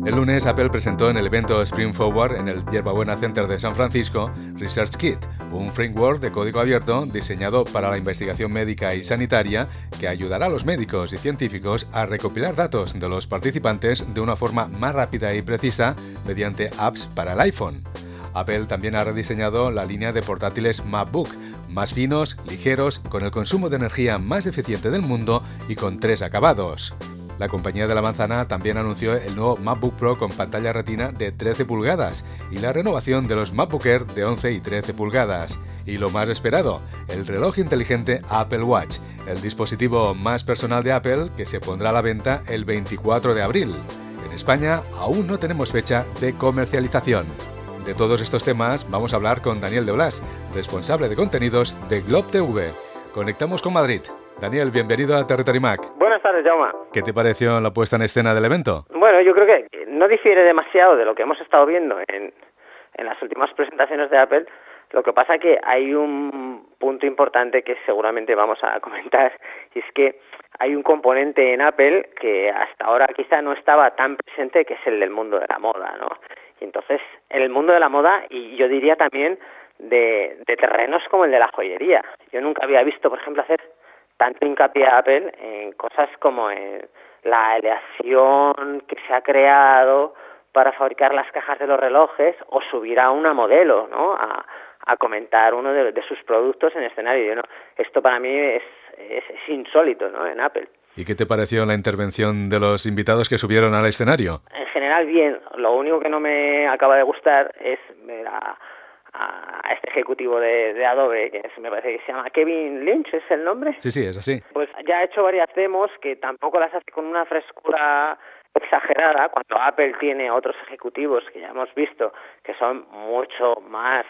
El lunes, Apple presentó en el evento Spring Forward en el Yerbabuena Center de San Francisco Research Kit, un framework de código abierto diseñado para la investigación médica y sanitaria que ayudará a los médicos y científicos a recopilar datos de los participantes de una forma más rápida y precisa mediante apps para el iPhone. Apple también ha rediseñado la línea de portátiles MacBook, más finos, ligeros, con el consumo de energía más eficiente del mundo y con 3 acabados. La compañía de la manzana también anunció el nuevo MacBook Pro con pantalla retina de 13 pulgadas y la renovación de los MacBook Air de 11 y 13 pulgadas. Y lo más esperado, el reloj inteligente Apple Watch, el dispositivo más personal de Apple que se pondrá a la venta el 24 de abril. En España aún no tenemos fecha de comercialización. De todos estos temas vamos a hablar con Daniel de Blas, responsable de contenidos de Glob TV. Conectamos con Madrid. Daniel, bienvenido a Territory Mac. Buenas tardes, Jaume. ¿Qué te pareció la puesta en escena del evento? Bueno, yo creo que no difiere demasiado de lo que hemos estado viendo en las últimas presentaciones de Apple. Lo que pasa es que hay un punto importante que seguramente vamos a comentar, y es que hay un componente en Apple que hasta ahora quizá no estaba tan presente, que es el del mundo de la moda, ¿no? Y entonces, en el mundo de la moda, y yo diría también de terrenos como el de la joyería. Yo nunca había visto, por ejemplo, hacer tanto hincapié a Apple en cosas como en la aleación que se ha creado para fabricar las cajas de los relojes, o subir a una modelo, ¿no?, a comentar uno de sus productos en escenario. ¿No? Esto para mí es insólito, ¿no?, en Apple. ¿Y qué te pareció la intervención de los invitados que subieron al escenario? En general, bien. Lo único que no me acaba de gustar es ver a este ejecutivo de Adobe, que me parece que se llama Kevin Lynch, ¿es el nombre? Sí, es así. Pues ya ha hecho varias demos que tampoco las hace con una frescura exagerada, cuando Apple tiene otros ejecutivos que ya hemos visto que son mucho más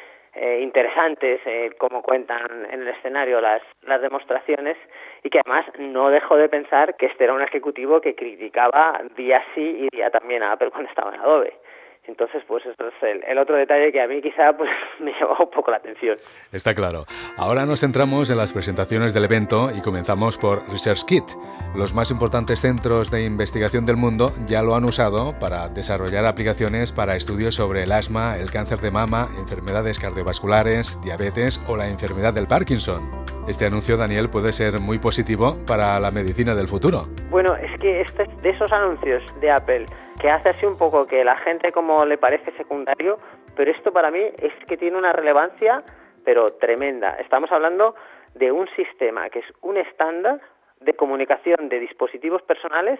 interesantes, como cuentan en el escenario las demostraciones, y que además no dejo de pensar que este era un ejecutivo que criticaba día sí y día también a Apple cuando estaba en Adobe. Entonces, pues esto es el otro detalle que a mí quizá pues me llamó un poco la atención. Está claro. Ahora nos centramos en las presentaciones del evento y comenzamos por Research Kit. Los más importantes centros de investigación del mundo ya lo han usado para desarrollar aplicaciones para estudios sobre el asma, el cáncer de mama, enfermedades cardiovasculares, diabetes o la enfermedad del Parkinson. Este anuncio, Daniel, puede ser muy positivo para la medicina del futuro. Bueno, es que este es de esos anuncios de Apple que hace así un poco que la gente como le parece secundario, pero esto para mí es que tiene una relevancia pero tremenda. Estamos hablando de un sistema que es un estándar de comunicación de dispositivos personales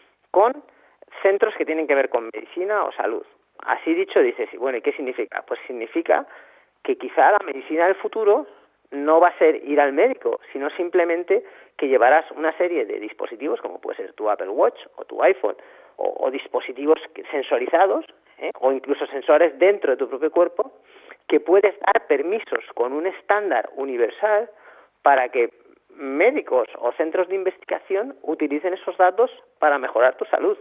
con centros que tienen que ver con medicina o salud. Así dicho, dices, bueno, ¿y qué significa? Pues significa que quizá la medicina del futuro no va a ser ir al médico, sino simplemente que llevarás una serie de dispositivos, como puede ser tu Apple Watch o tu iPhone, o dispositivos sensorizados, o incluso sensores dentro de tu propio cuerpo, que puedes dar permisos con un estándar universal para que médicos o centros de investigación utilicen esos datos para mejorar tu salud.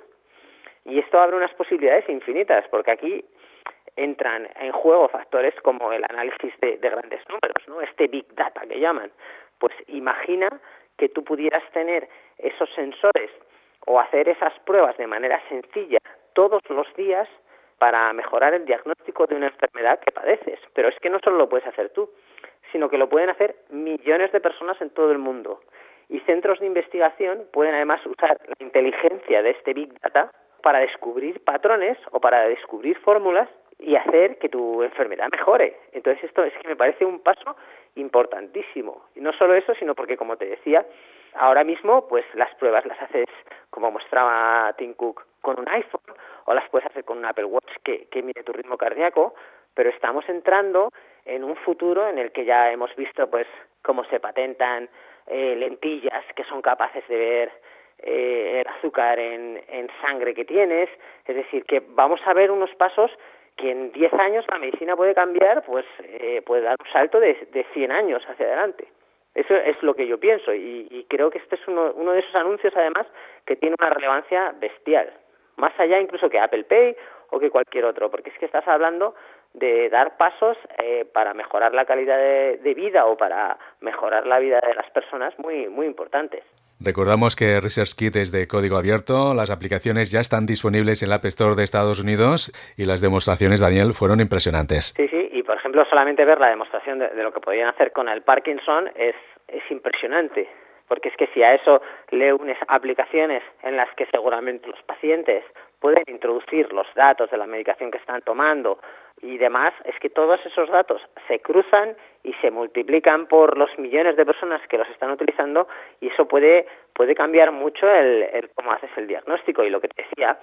Y esto abre unas posibilidades infinitas, porque aquí entran en juego factores como el análisis de grandes números, ¿no? Este Big Data que llaman. Pues imagina que tú pudieras tener esos sensores o hacer esas pruebas de manera sencilla todos los días para mejorar el diagnóstico de una enfermedad que padeces. Pero es que no solo lo puedes hacer tú, sino que lo pueden hacer millones de personas en todo el mundo. Y centros de investigación pueden además usar la inteligencia de este Big Data para descubrir patrones o para descubrir fórmulas y hacer que tu enfermedad mejore. Entonces esto es que me parece un paso importantísimo. Y no solo eso, sino porque, como te decía, ahora mismo pues las pruebas las haces, como mostraba Tim Cook, con un iPhone, o las puedes hacer con un Apple Watch que mide tu ritmo cardíaco, pero estamos entrando en un futuro en el que ya hemos visto pues cómo se patentan lentillas que son capaces de ver el azúcar en sangre que tienes. Es decir, que vamos a ver unos pasos que en 10 años la medicina puede cambiar, pues puede dar un salto de 100 años hacia adelante. Eso es lo que yo pienso, y creo que este es uno de esos anuncios, además, que tiene una relevancia bestial, más allá incluso que Apple Pay o que cualquier otro, porque es que estás hablando de dar pasos para mejorar la calidad de vida o para mejorar la vida de las personas muy, muy importantes. Recordamos que ResearchKit es de código abierto, las aplicaciones ya están disponibles en la App Store de Estados Unidos y las demostraciones, Daniel, fueron impresionantes. Sí, y por ejemplo solamente ver la demostración de lo que podían hacer con el Parkinson es impresionante, porque es que si a eso le unes aplicaciones en las que seguramente los pacientes pueden introducir los datos de la medicación que están tomando y demás, es que todos esos datos se cruzan y se multiplican por los millones de personas que los están utilizando y eso puede cambiar mucho el cómo haces el diagnóstico. Y lo que te decía,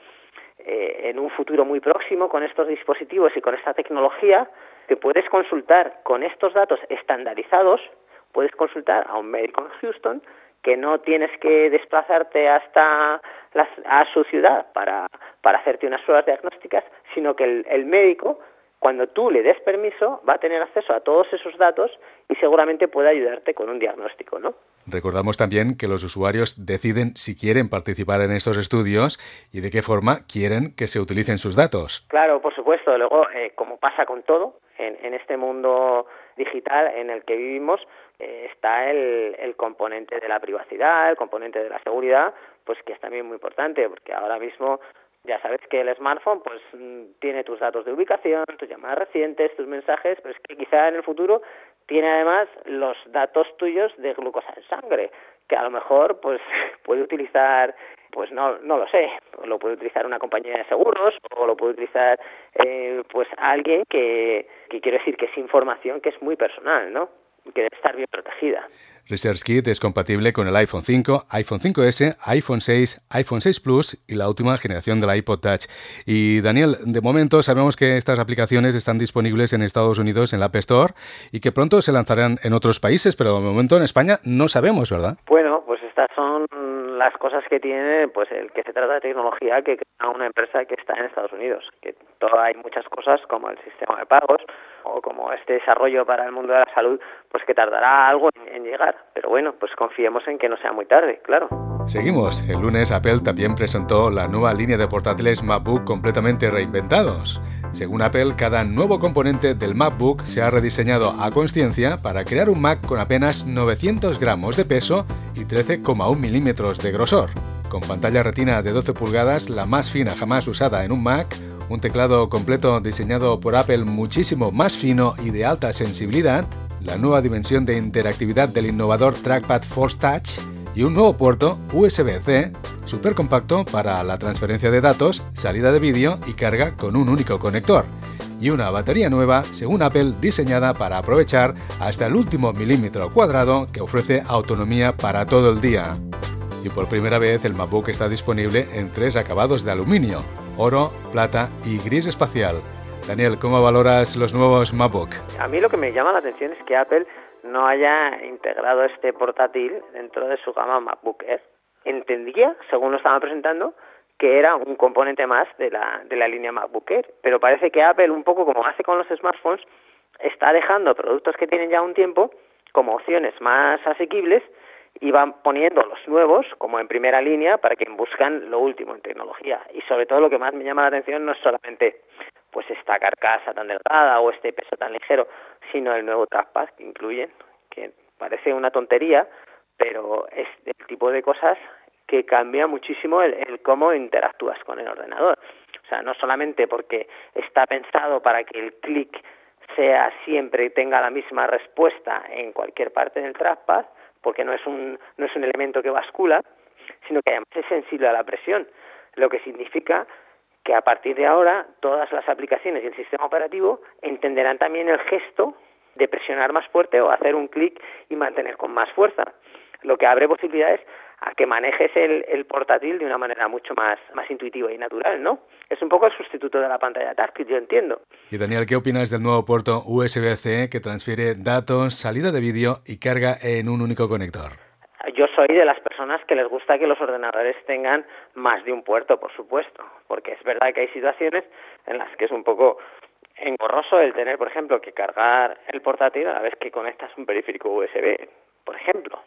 en un futuro muy próximo con estos dispositivos y con esta tecnología, te puedes consultar con estos datos estandarizados, puedes consultar a un médico en Houston que no tienes que desplazarte hasta a su ciudad para hacerte unas pruebas diagnósticas, sino que el médico, cuando tú le des permiso, va a tener acceso a todos esos datos y seguramente puede ayudarte con un diagnóstico, ¿no? Recordamos también que los usuarios deciden si quieren participar en estos estudios y de qué forma quieren que se utilicen sus datos. Claro, por supuesto. Luego, como pasa con todo, en este mundo digital en el que vivimos, está el componente de la privacidad, el componente de la seguridad, pues que es también muy importante, porque ahora mismo ya sabes que el smartphone pues tiene tus datos de ubicación, tus llamadas recientes, tus mensajes, pero es que quizá en el futuro tiene además los datos tuyos de glucosa en sangre, que a lo mejor pues puede utilizar, pues no lo sé, lo puede utilizar una compañía de seguros o lo puede utilizar pues alguien que quiero decir que es información que es muy personal, ¿no? Que debe estar bien protegida. ResearchKit es compatible con el iPhone 5, iPhone 5S, iPhone 6, iPhone 6 Plus y la última generación del iPod Touch. Y Daniel, de momento sabemos que estas aplicaciones están disponibles en Estados Unidos en la App Store y que pronto se lanzarán en otros países, pero de momento en España no sabemos, ¿verdad? Bueno, pues estas son las cosas que tiene pues el que se trata de tecnología que crea una empresa que está en Estados Unidos, que hay muchas cosas como el sistema de pagos o como este desarrollo para el mundo de la salud, pues que tardará algo en llegar, pero bueno, pues confiemos en que no sea muy tarde, claro. Seguimos. El lunes Apple también presentó la nueva línea de portátiles MacBook completamente reinventados. Según Apple, cada nuevo componente del MacBook se ha rediseñado a conciencia para crear un Mac con apenas 900 gramos de peso y 13,1 milímetros de grosor. Con pantalla retina de 12 pulgadas, la más fina jamás usada en un Mac, un teclado completo diseñado por Apple muchísimo más fino y de alta sensibilidad, la nueva dimensión de interactividad del innovador Trackpad Force Touch y un nuevo puerto USB-C súper compacto para la transferencia de datos, salida de vídeo y carga con un único conector. Y una batería nueva, según Apple, diseñada para aprovechar hasta el último milímetro cuadrado que ofrece autonomía para todo el día. Y por primera vez el MacBook está disponible en 3 acabados de aluminio: oro, plata y gris espacial. Daniel, ¿cómo valoras los nuevos MacBook? A mí lo que me llama la atención es que Apple no haya integrado este portátil dentro de su gama MacBook Air. Entendía, según lo estaban presentando, que era un componente más de la línea MacBook Air, pero parece que Apple, un poco como hace con los smartphones, está dejando productos que tienen ya un tiempo como opciones más asequibles y van poniendo los nuevos como en primera línea para quien buscan lo último en tecnología. Y sobre todo lo que más me llama la atención no es solamente pues esta carcasa tan delgada o este peso tan ligero, sino el nuevo trackpad que incluyen, que parece una tontería, pero es del tipo de cosas que cambia muchísimo el cómo interactúas con el ordenador. O sea, no solamente porque está pensado para que el clic sea siempre tenga la misma respuesta en cualquier parte del trackpad, porque no es un elemento que bascula, sino que además es sensible a la presión, lo que significa que a partir de ahora todas las aplicaciones y el sistema operativo entenderán también el gesto de presionar más fuerte o hacer un clic y mantener con más fuerza, lo que abre posibilidades a que manejes el portátil de una manera mucho más intuitiva y natural, ¿no? Es un poco el sustituto de la pantalla táctil, yo entiendo. Y Daniel, ¿qué opinas del nuevo puerto USB-C que transfiere datos, salida de vídeo y carga en un único conector? Yo soy de las personas que les gusta que los ordenadores tengan más de un puerto, por supuesto, porque es verdad que hay situaciones en las que es un poco engorroso el tener, por ejemplo, que cargar el portátil a la vez que conectas un periférico USB, por ejemplo,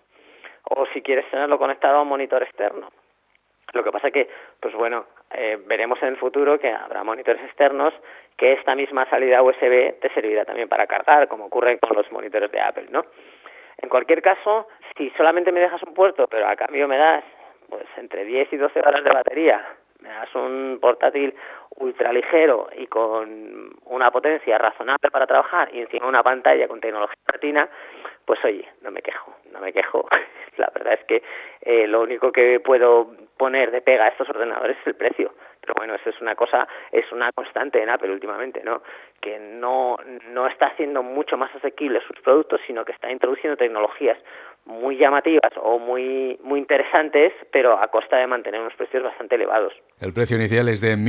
o si quieres tenerlo conectado a un monitor externo. Lo que pasa que, pues bueno, veremos en el futuro que habrá monitores externos que esta misma salida USB te servirá también para cargar, como ocurre con los monitores de Apple, ¿no? En cualquier caso, si solamente me dejas un puerto, pero a cambio me das pues entre 10 y 12 horas de batería, me das un portátil ultra ligero y con una potencia razonable para trabajar y encima una pantalla con tecnología retina, pues oye, no me quejo. La verdad es que lo único que puedo poner de pega a estos ordenadores es el precio. Pero bueno, eso es una constante en Apple últimamente, ¿no? Que no está haciendo mucho más asequibles sus productos, sino que está introduciendo tecnologías muy llamativas o muy interesantes, pero a costa de mantener unos precios bastante elevados. El precio inicial es de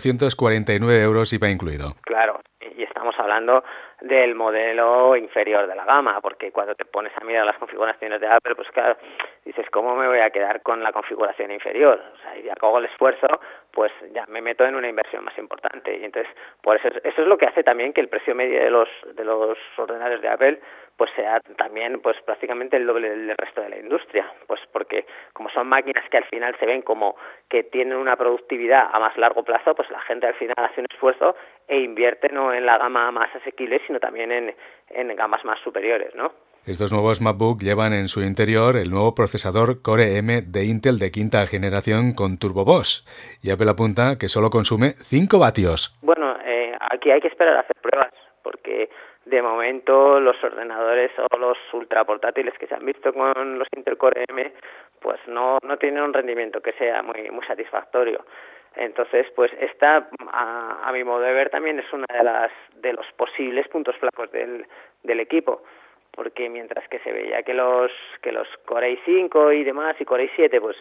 1.449 euros IVA incluido. Claro, y estamos hablando del modelo inferior de la gama, porque cuando te pones a mirar las configuraciones de Apple, pues claro, dices, ¿cómo me voy a quedar con la configuración inferior? O sea, ya que hago el esfuerzo, pues ya me meto en una inversión más importante. Y entonces, por eso es lo que hace también que el precio medio de los ordenadores de Apple pues sea también pues prácticamente el doble del resto de la industria, pues porque como son máquinas que al final se ven como que tienen una productividad a más largo plazo, pues la gente al final hace un esfuerzo e invierte no en la gama más asequible, sino también en gamas más superiores, ¿no? Estos nuevos MacBook llevan en su interior el nuevo procesador Core M de Intel de quinta generación con Turbo Boost, y Apple apunta que solo consume 5 vatios. Bueno, aquí hay que esperar a hacer pruebas, porque de momento los ordenadores o los ultraportátiles que se han visto con los Intel Core M pues no tienen un rendimiento que sea muy satisfactorio. Entonces, pues esta, a mi modo de ver, también es una de los posibles puntos flacos del equipo, porque mientras que se veía que los Core i5 y demás y Core i7 pues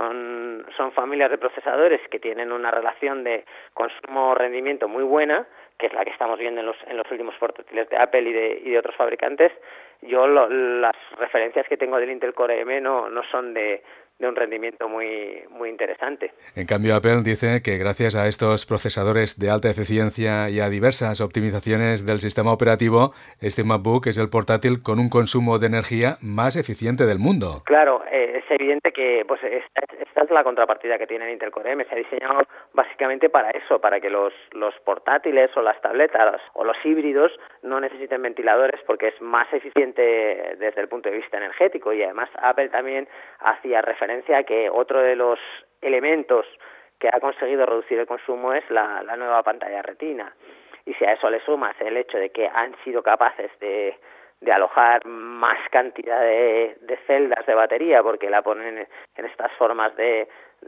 son familias de procesadores que tienen una relación de consumo-rendimiento muy buena, que es la que estamos viendo en los últimos portátiles de Apple y de otros fabricantes, yo las referencias que tengo del Intel Core M no son de un rendimiento muy interesante. En cambio, Apple dice que gracias a estos procesadores de alta eficiencia y a diversas optimizaciones del sistema operativo, este MacBook es el portátil con un consumo de energía más eficiente del mundo. Claro, es evidente que pues esta es la contrapartida que tiene el Intel Core M. Se ha diseñado básicamente para eso, para que los portátiles o las tabletas o los híbridos no necesiten ventiladores, porque es más eficiente desde el punto de vista energético, y además Apple también hacía referencia a que otro de los elementos que ha conseguido reducir el consumo es la nueva pantalla retina. Y si a eso le sumas el hecho de que han sido capaces de alojar más cantidad de celdas de batería, porque la ponen en estas formas de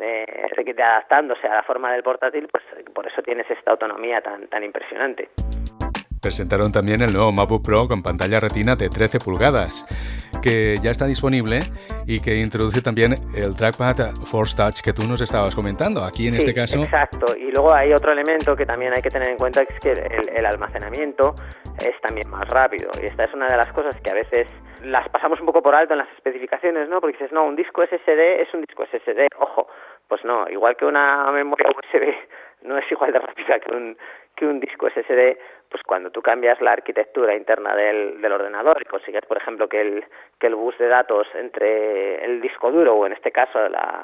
adaptándose a la forma del portátil, pues por eso tienes esta autonomía tan impresionante. Presentaron también el nuevo MacBook Pro con pantalla retina de 13 pulgadas, que ya está disponible y que introduce también el trackpad Force Touch que tú nos estabas comentando. Aquí en este caso... Exacto. Y luego hay otro elemento que también hay que tener en cuenta, que es que el almacenamiento es también más rápido. Y esta es una de las cosas que a veces las pasamos un poco por alto en las especificaciones, ¿no? Porque dices, no, un disco SSD es un disco SSD. Ojo, pues no, igual que una memoria USB no es igual de rápida que un disco SSD, pues cuando tú cambias la arquitectura interna del ordenador y consigues, por ejemplo, que el bus de datos entre el disco duro, o en este caso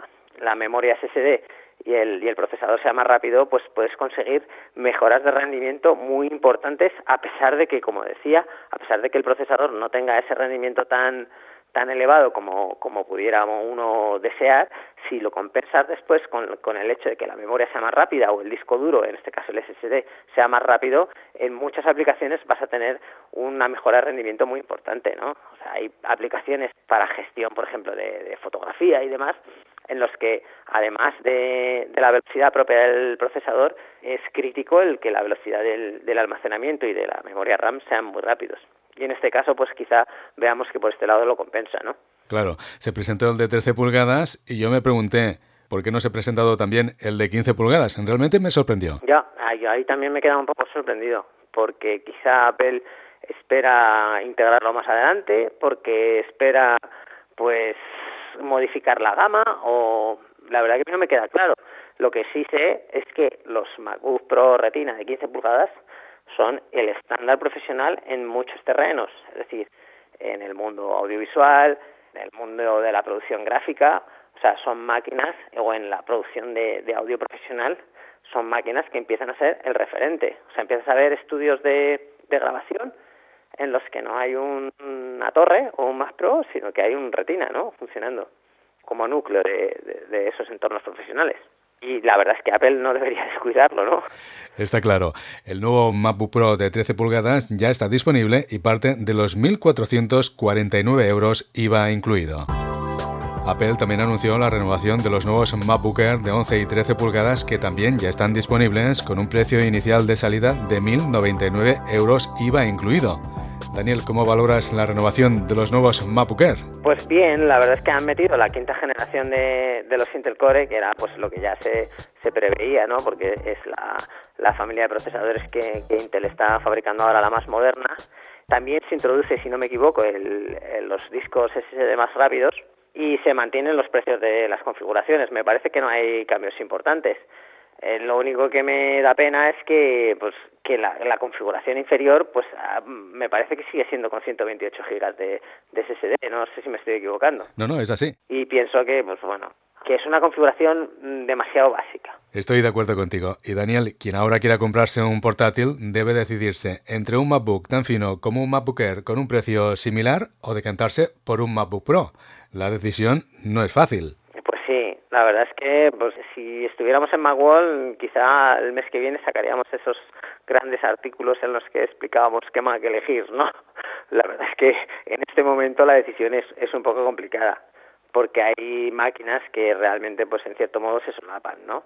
la memoria SSD, y el procesador sea más rápido, pues puedes conseguir mejoras de rendimiento muy importantes, a pesar de que, como decía, a pesar de que el procesador no tenga ese rendimiento tan elevado como pudiera uno desear. Si lo compensas después con el hecho de que la memoria sea más rápida, o el disco duro, en este caso el SSD, sea más rápido, en muchas aplicaciones vas a tener una mejora de rendimiento muy importante, ¿no? O sea, hay aplicaciones para gestión, por ejemplo, de fotografía y demás, en los que, además de la velocidad propia del procesador, es crítico el que la velocidad del almacenamiento y de la memoria RAM sean muy rápidos. Y en este caso, pues quizá veamos que por este lado lo compensa, ¿no? Claro, se presentó el de 13 pulgadas y yo me pregunté, ¿por qué no se ha presentado también el de 15 pulgadas? Realmente me sorprendió. Ya, ahí también me he quedado un poco sorprendido, porque quizá Apple espera integrarlo más adelante, porque espera, pues, modificar la gama, o la verdad que no me queda claro. Lo que sí sé es que los MacBook Pro Retina de 15 pulgadas son el estándar profesional en muchos terrenos, es decir, en el mundo audiovisual, en el mundo de la producción gráfica, o sea, son máquinas, o en la producción de audio profesional, son máquinas que empiezan a ser el referente. O sea, empiezas a ver estudios de grabación en los que no hay una torre o un Mac Pro, sino que hay un Retina, ¿no?, funcionando como núcleo de esos entornos profesionales. Y la verdad es que Apple no debería descuidarlo, ¿no? Está claro. El nuevo MacBook Pro de 13 pulgadas ya está disponible y parte de los 1.449 euros IVA incluido. Apple también anunció la renovación de los nuevos MacBook Air de 11 y 13 pulgadas que también ya están disponibles con un precio inicial de salida de 1.099 euros IVA incluido. Daniel, ¿cómo valoras la renovación de los nuevos MacBook Air? Pues bien, la verdad es que han metido la quinta generación de los Intel Core, que era pues lo que ya se preveía, ¿no? Porque es la familia de procesadores que Intel está fabricando ahora, la más moderna. También se introduce, si no me equivoco, los discos SSD más rápidos, y se mantienen los precios de las configuraciones. Me parece que no hay cambios importantes. Lo único que me da pena es que la configuración inferior, pues me parece que sigue siendo con 128 GB de SSD. No sé si me estoy equivocando. No, es así. Y pienso que, que es una configuración demasiado básica. Estoy de acuerdo contigo. Y Daniel, quien ahora quiera comprarse un portátil debe decidirse entre un MacBook tan fino como un MacBook Air con un precio similar o decantarse por un MacBook Pro. La decisión no es fácil. Pues sí, la verdad es que si estuviéramos en Macworld, quizá el mes que viene sacaríamos esos grandes artículos en los que explicábamos qué Mac elegir, ¿no? La verdad es que en este momento la decisión es un poco complicada, porque hay máquinas que realmente, pues en cierto modo, se solapan, ¿no?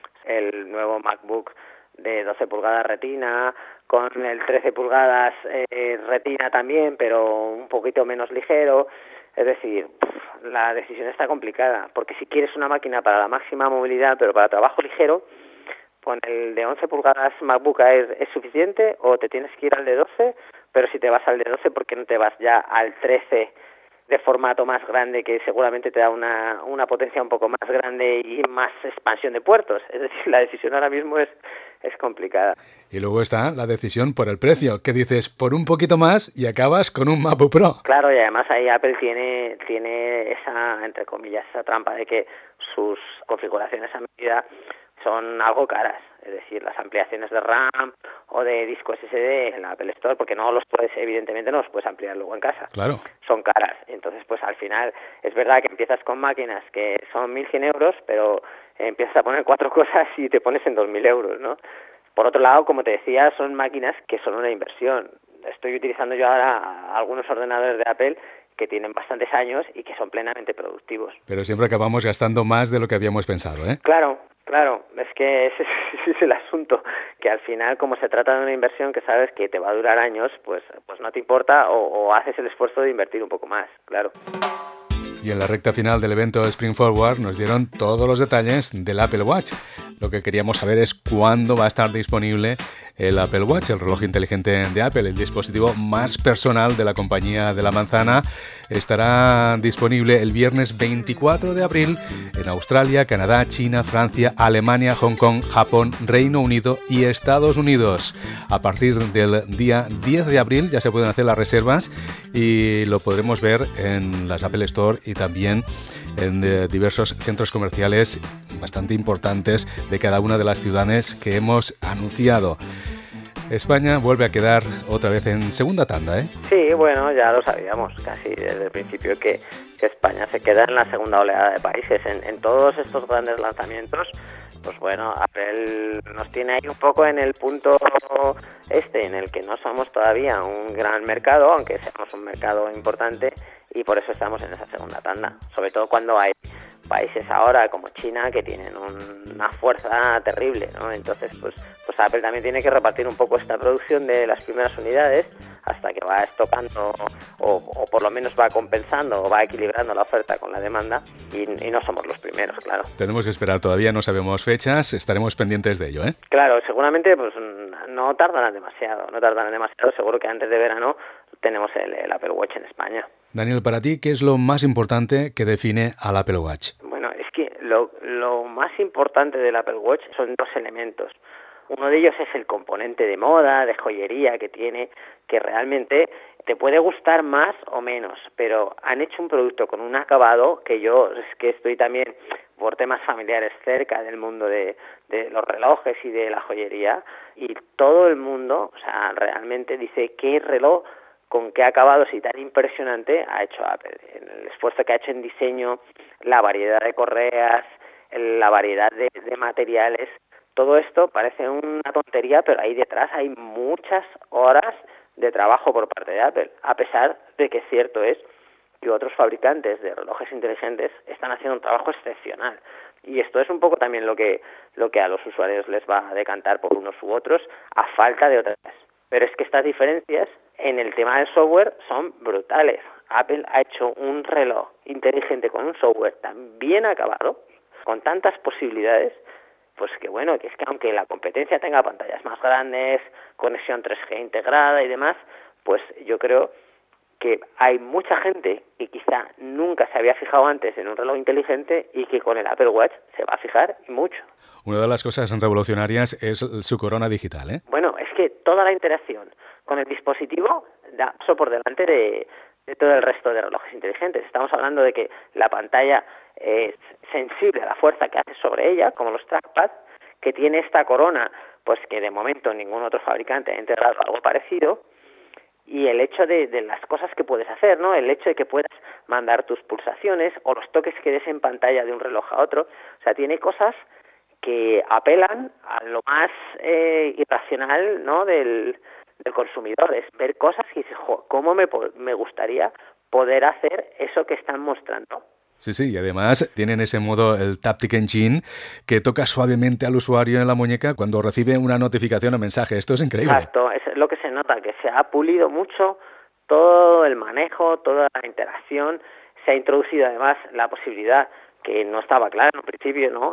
El nuevo MacBook de 12 pulgadas Retina, con el 13 pulgadas Retina también, pero un poquito menos ligero. Es decir, la decisión está complicada, porque si quieres una máquina para la máxima movilidad, pero para trabajo ligero, con el de 11 pulgadas MacBook Air es suficiente, o te tienes que ir al de 12, pero si te vas al de 12, ¿por qué no te vas ya al 13 de formato más grande, que seguramente te da una potencia un poco más grande y más expansión de puertos? Es decir, la decisión ahora mismo es complicada. Y luego está la decisión por el precio, que dices por un poquito más y acabas con un MacBook Pro. Claro, y además ahí Apple tiene esa, entre comillas, esa trampa de que sus configuraciones a medida son algo caras. Es decir, las ampliaciones de RAM o de disco SSD en la Apple Store, porque evidentemente no los puedes ampliar luego en casa. Claro. Son caras. Entonces, pues al final es verdad que empiezas con máquinas que son 1.100 euros, pero empiezas a poner 4 cosas y te pones en 2.000 euros, ¿no? Por otro lado, como te decía, son máquinas que son una inversión. Estoy utilizando yo ahora algunos ordenadores de Apple que tienen bastantes años y que son plenamente productivos. Pero siempre acabamos gastando más de lo que habíamos pensado, ¿eh? Claro, es que ese es el asunto, que al final, como se trata de una inversión que sabes que te va a durar años, pues no te importa o haces el esfuerzo de invertir un poco más, claro. Y en la recta final del evento Spring Forward nos dieron todos los detalles del Apple Watch. Lo que queríamos saber es cuándo va a estar disponible el Apple Watch, el reloj inteligente de Apple, el dispositivo más personal de la compañía de la manzana. Estará disponible el viernes 24 de abril en Australia, Canadá, China, Francia, Alemania, Hong Kong, Japón, Reino Unido y Estados Unidos. A partir del día 10 de abril ya se pueden hacer las reservas y lo podremos ver en las Apple Store y también en diversos centros comerciales bastante importantes de cada una de las ciudades que hemos anunciado. España vuelve a quedar otra vez en segunda tanda, ¿eh? Sí, bueno, ya lo sabíamos casi desde el principio que España se queda en la segunda oleada de países. En todos estos grandes lanzamientos, pues bueno, Apple nos tiene ahí un poco en el punto en el que no somos todavía un gran mercado, aunque seamos un mercado importante, y por eso estamos en esa segunda tanda, sobre todo cuando hay países ahora como China que tienen una fuerza terrible, ¿no? Entonces, pues Apple también tiene que repartir un poco esta producción de las primeras unidades hasta que va estocando o por lo menos va compensando o va equilibrando la oferta con la demanda y no somos los primeros, claro. Tenemos que esperar, todavía no sabemos fechas, estaremos pendientes de ello, ¿eh? Claro, seguramente pues no tardarán demasiado, seguro que antes de verano tenemos el Apple Watch en España. Daniel, para ti, ¿qué es lo más importante que define al Apple Watch? Bueno, es que lo más importante del Apple Watch son 2 elementos. Uno de ellos es el componente de moda, de joyería que tiene, que realmente te puede gustar más o menos, pero han hecho un producto con un acabado que yo es que estoy también por temas familiares cerca del mundo de los relojes y de la joyería, y todo el mundo, o sea, realmente dice qué reloj con qué acabados y tan impresionante ha hecho Apple. En el esfuerzo que ha hecho en diseño, la variedad de correas, la variedad de materiales, todo esto parece una tontería, pero ahí detrás hay muchas horas de trabajo por parte de Apple, a pesar de que cierto es que otros fabricantes de relojes inteligentes están haciendo un trabajo excepcional. Y esto es un poco también lo que a los usuarios les va a decantar por unos u otros, a falta de otras. Pero es que estas diferencias en el tema del software son brutales. Apple ha hecho un reloj inteligente con un software tan bien acabado, con tantas posibilidades, pues que bueno, que es que aunque la competencia tenga pantallas más grandes, conexión 3G integrada y demás, pues yo creo que hay mucha gente que quizá nunca se había fijado antes en un reloj inteligente y que con el Apple Watch se va a fijar y mucho. Una de las cosas revolucionarias es su corona digital, ¿eh? Bueno, es que toda la interacción con el dispositivo da paso por delante de todo el resto de relojes inteligentes. Estamos hablando de que la pantalla es sensible a la fuerza que hace sobre ella, como los trackpads, que tiene esta corona, pues que de momento ningún otro fabricante ha integrado algo parecido, y el hecho de las cosas que puedes hacer, ¿no? El hecho de que puedas mandar tus pulsaciones o los toques que des en pantalla de un reloj a otro. O sea, tiene cosas que apelan a lo más irracional, ¿no? del consumidor. Es ver cosas y dices, ¿cómo me gustaría poder hacer eso que están mostrando? Sí, y además tienen ese modo, el Taptic Engine, que toca suavemente al usuario en la muñeca cuando recibe una notificación o mensaje. Esto es increíble. Exacto, es lo que se nota, que se ha pulido mucho todo el manejo, toda la interacción. Se ha introducido además la posibilidad, que no estaba clara en un principio, ¿no?,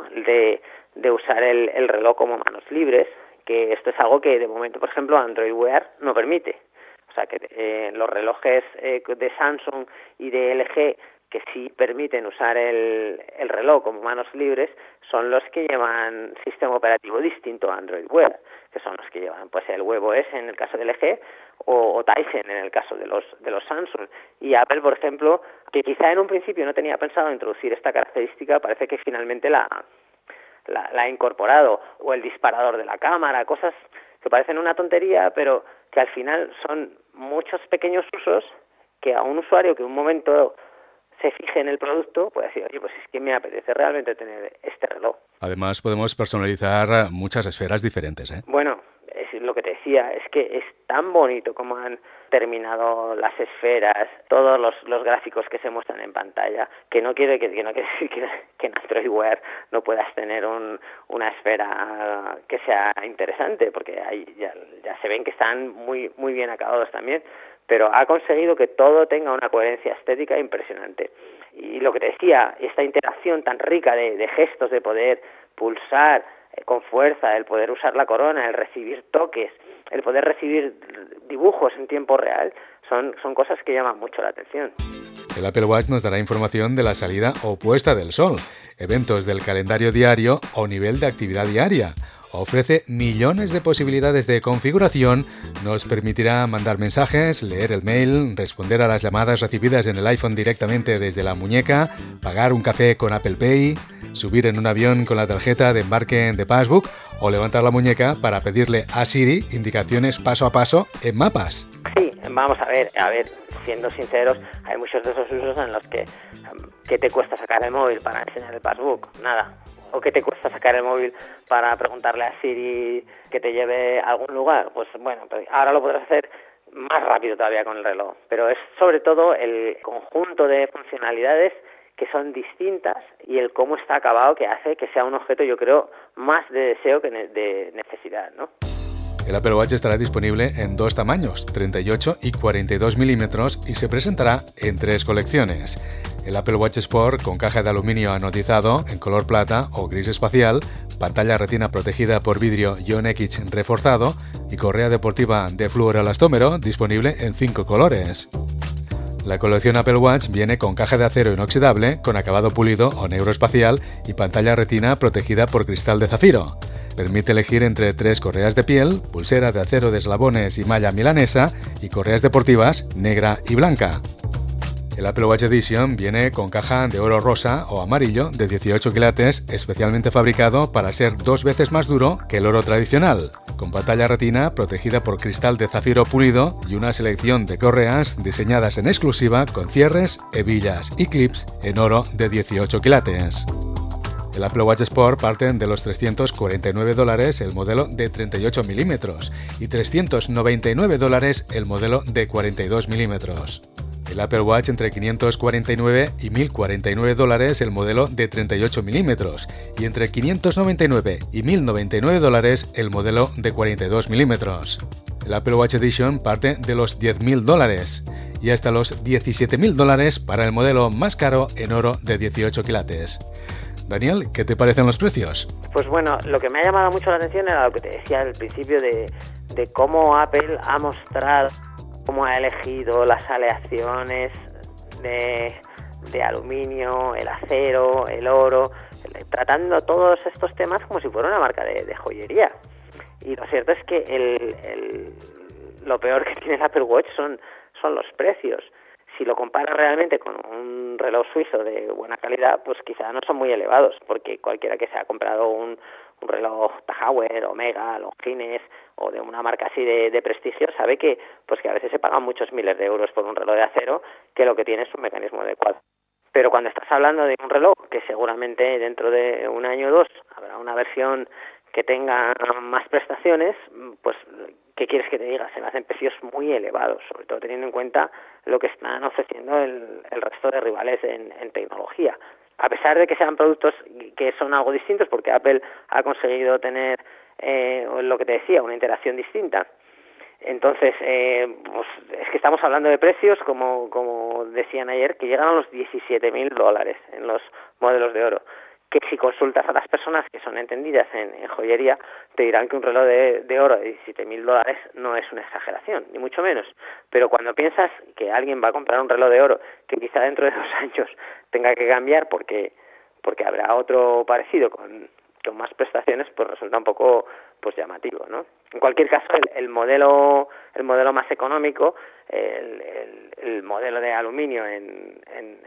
de usar el reloj como manos libres, que esto es algo que de momento, por ejemplo, Android Wear no permite. O sea, que los relojes de Samsung y de LG que sí permiten usar el reloj como manos libres son los que llevan sistema operativo distinto a Android Wear, que son los que llevan pues el WebOS en el caso de LG o Tizen en el caso de los Samsung. Y Apple, por ejemplo, que quizá en un principio no tenía pensado introducir esta característica, parece que finalmente la ha incorporado, o el disparador de la cámara, cosas que parecen una tontería, pero que al final son muchos pequeños usos que a un usuario que en un momento se fije en el producto, puede decir, oye, pues es que me apetece realmente tener este reloj. Además, podemos personalizar muchas esferas diferentes, ¿eh? Bueno, es lo que te decía, es que es tan bonito como han terminado las esferas, todos los gráficos que se muestran en pantalla, que no quiere decir que en Android Wear no puedas tener una esfera que sea interesante, porque ahí ya se ven que están muy, muy bien acabados también, pero ha conseguido que todo tenga una coherencia estética impresionante. Y lo que te decía, esta interacción tan rica de gestos, de poder pulsar con fuerza, el poder usar la corona, el recibir toques, el poder recibir dibujos en tiempo real, son cosas que llaman mucho la atención. El Apple Watch nos dará información de la salida o puesta del sol, eventos del calendario diario o nivel de actividad diaria. Ofrece millones de posibilidades de configuración, nos permitirá mandar mensajes, leer el mail, responder a las llamadas recibidas en el iPhone directamente desde la muñeca, pagar un café con Apple Pay, subir en un avión con la tarjeta de embarque de Passbook o levantar la muñeca para pedirle a Siri indicaciones paso a paso en mapas. Sí, vamos a ver, siendo sinceros, hay muchos de esos usos en los que te cuesta sacar el móvil para enseñar el Passbook, nada. ¿O qué te cuesta sacar el móvil para preguntarle a Siri que te lleve a algún lugar? Pues bueno, ahora lo podrás hacer más rápido todavía con el reloj. Pero es sobre todo el conjunto de funcionalidades que son distintas y el cómo está acabado que hace que sea un objeto, yo creo, más de deseo que de necesidad, ¿no? El Apple Watch estará disponible en dos tamaños, 38 y 42 milímetros, y se presentará en 3 colecciones. El Apple Watch Sport con caja de aluminio anodizado en color plata o gris espacial, pantalla retina protegida por vidrio Ion X reforzado y correa deportiva de fluoroelastómero disponible en 5 colores. La colección Apple Watch viene con caja de acero inoxidable, con acabado pulido o negro espacial y pantalla retina protegida por cristal de zafiro. Permite elegir entre 3 correas de piel, pulsera de acero de eslabones y malla milanesa y correas deportivas negra y blanca. El Apple Watch Edition viene con caja de oro rosa o amarillo de 18 quilates, especialmente fabricado para ser 2 veces más duro que el oro tradicional, con pantalla retina protegida por cristal de zafiro pulido y una selección de correas diseñadas en exclusiva con cierres, hebillas y clips en oro de 18 quilates. El Apple Watch Sport parte de los $349 el modelo de 38 milímetros y $399 el modelo de 42 milímetros. El Apple Watch entre $549 y $1.049 el modelo de 38 milímetros y entre $599 y $1.099 el modelo de 42 milímetros. El Apple Watch Edition parte de los $10.000 y hasta los $17.000 para el modelo más caro en oro de 18 quilates. Daniel, ¿qué te parecen los precios? Pues bueno, lo que me ha llamado mucho la atención era lo que te decía al principio de cómo Apple ha mostrado, cómo ha elegido las aleaciones de aluminio, el acero, el oro, tratando todos estos temas como si fuera una marca de joyería. Y lo cierto es que lo peor que tiene el Apple Watch son los precios. Si lo comparas realmente con un reloj suizo de buena calidad, pues quizá no son muy elevados, porque cualquiera que se ha comprado un reloj Tahauer, Omega, Longines o de una marca así de prestigio sabe que a veces se pagan muchos miles de euros por un reloj de acero que lo que tiene es un mecanismo adecuado. Pero cuando estás hablando de un reloj que seguramente dentro de un año o dos habrá una versión que tenga más prestaciones, pues ¿qué quieres que te diga? Se me hacen precios muy elevados, sobre todo teniendo en cuenta lo que están ofreciendo el resto de rivales en tecnología. A pesar de que sean productos que son algo distintos, porque Apple ha conseguido tener, lo que te decía, una interacción distinta. Entonces, pues es que estamos hablando de precios, como decían ayer, que llegan a los $17.000 en los modelos de oro. Que si consultas a las personas que son entendidas en joyería, te dirán que un reloj de oro de $17.000 no es una exageración, ni mucho menos. Pero cuando piensas que alguien va a comprar un reloj de oro que quizá dentro de 2 años tenga que cambiar porque habrá otro parecido con más prestaciones, pues resulta un poco llamativo, ¿no? En cualquier caso, el modelo más económico, el modelo de aluminio en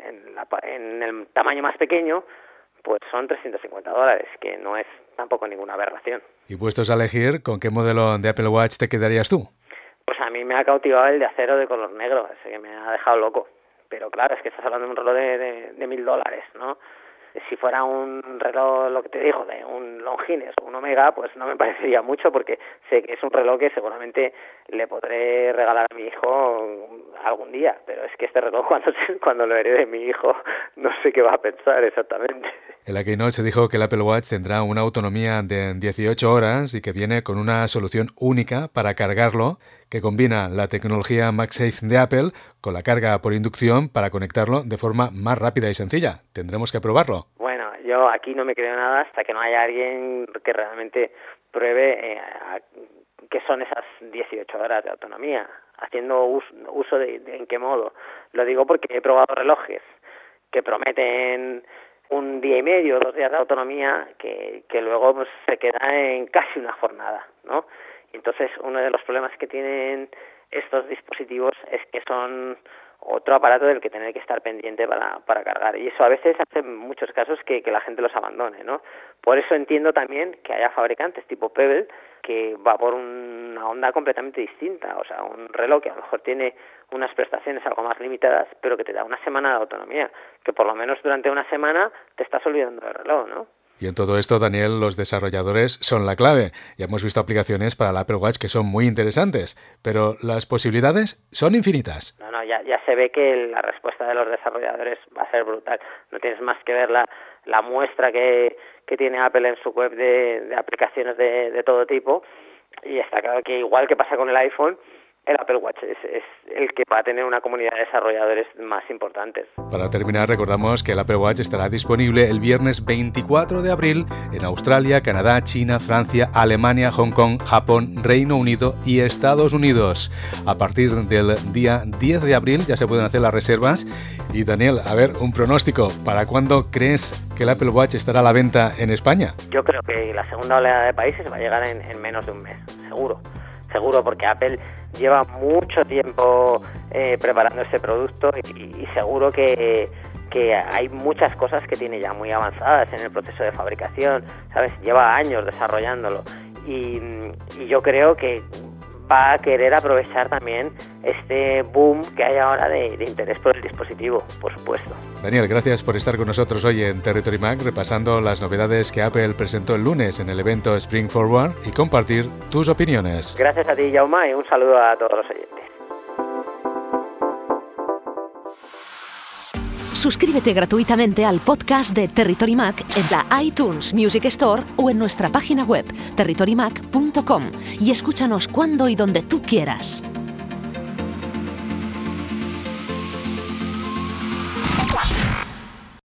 el tamaño más pequeño, pues son $350, que no es tampoco ninguna aberración. Y puestos a elegir, ¿con qué modelo de Apple Watch te quedarías tú? Pues a mí me ha cautivado el de acero de color negro, ese que me ha dejado loco. Pero claro, es que estás hablando de un reloj de $1.000, ¿no? Si fuera un reloj, lo que te digo, de un Longines o un Omega, pues no me parecería mucho, porque sé que es un reloj que seguramente le podré regalar a mi hijo algún día, pero es que este reloj cuando lo herede mi hijo no sé qué va a pensar exactamente. En la Keynote se dijo que el Apple Watch tendrá una autonomía de 18 horas y que viene con una solución única para cargarlo, que combina la tecnología MagSafe de Apple con la carga por inducción para conectarlo de forma más rápida y sencilla. Tendremos que probarlo. Bueno, yo aquí no me creo nada hasta que no haya alguien que realmente pruebe qué son esas 18 horas de autonomía, haciendo uso de en qué modo. Lo digo porque he probado relojes que prometen 1 día y medio, 2 días de autonomía, que luego pues se queda en casi una jornada, ¿no? Entonces, uno de los problemas que tienen estos dispositivos es que son otro aparato del que tener que estar pendiente para cargar, y eso a veces hace en muchos casos que la gente los abandone, ¿no? Por eso entiendo también que haya fabricantes tipo Pebble que va por una onda completamente distinta, o sea, un reloj que a lo mejor tiene unas prestaciones algo más limitadas, pero que te da una semana de autonomía, que por lo menos durante una semana te estás olvidando del reloj, ¿no? Y en todo esto, Daniel, los desarrolladores son la clave. Ya hemos visto aplicaciones para el Apple Watch que son muy interesantes, pero las posibilidades son infinitas. No, ya se ve que la respuesta de los desarrolladores va a ser brutal. No tienes más que ver la muestra que tiene Apple en su web de aplicaciones de todo tipo, y está claro que igual que pasa con el iPhone, el Apple Watch es el que va a tener una comunidad de desarrolladores más importantes. Para terminar, recordamos que el Apple Watch estará disponible el viernes 24 de abril en Australia, Canadá, China, Francia, Alemania, Hong Kong, Japón, Reino Unido y Estados Unidos. A partir del día 10 de abril ya se pueden hacer las reservas. Y Daniel, a ver, un pronóstico. ¿Para cuándo crees que el Apple Watch estará a la venta en España? Yo creo que la segunda oleada de países va a llegar en menos de un mes, seguro. seguro, porque Apple lleva mucho tiempo preparando este producto y seguro que hay muchas cosas que tiene ya muy avanzadas en el proceso de fabricación, ¿sabes? Lleva años desarrollándolo y yo creo que va a querer aprovechar también este boom que hay ahora de interés por el dispositivo, por supuesto. Daniel, gracias por estar con nosotros hoy en Territory Mac, repasando las novedades que Apple presentó el lunes en el evento Spring Forward y compartir tus opiniones. Gracias a ti, Jaume, y un saludo a todos los oyentes. Suscríbete gratuitamente al podcast de Territory Mac en la iTunes Music Store o en nuestra página web territorymac.com y escúchanos cuando y donde tú quieras.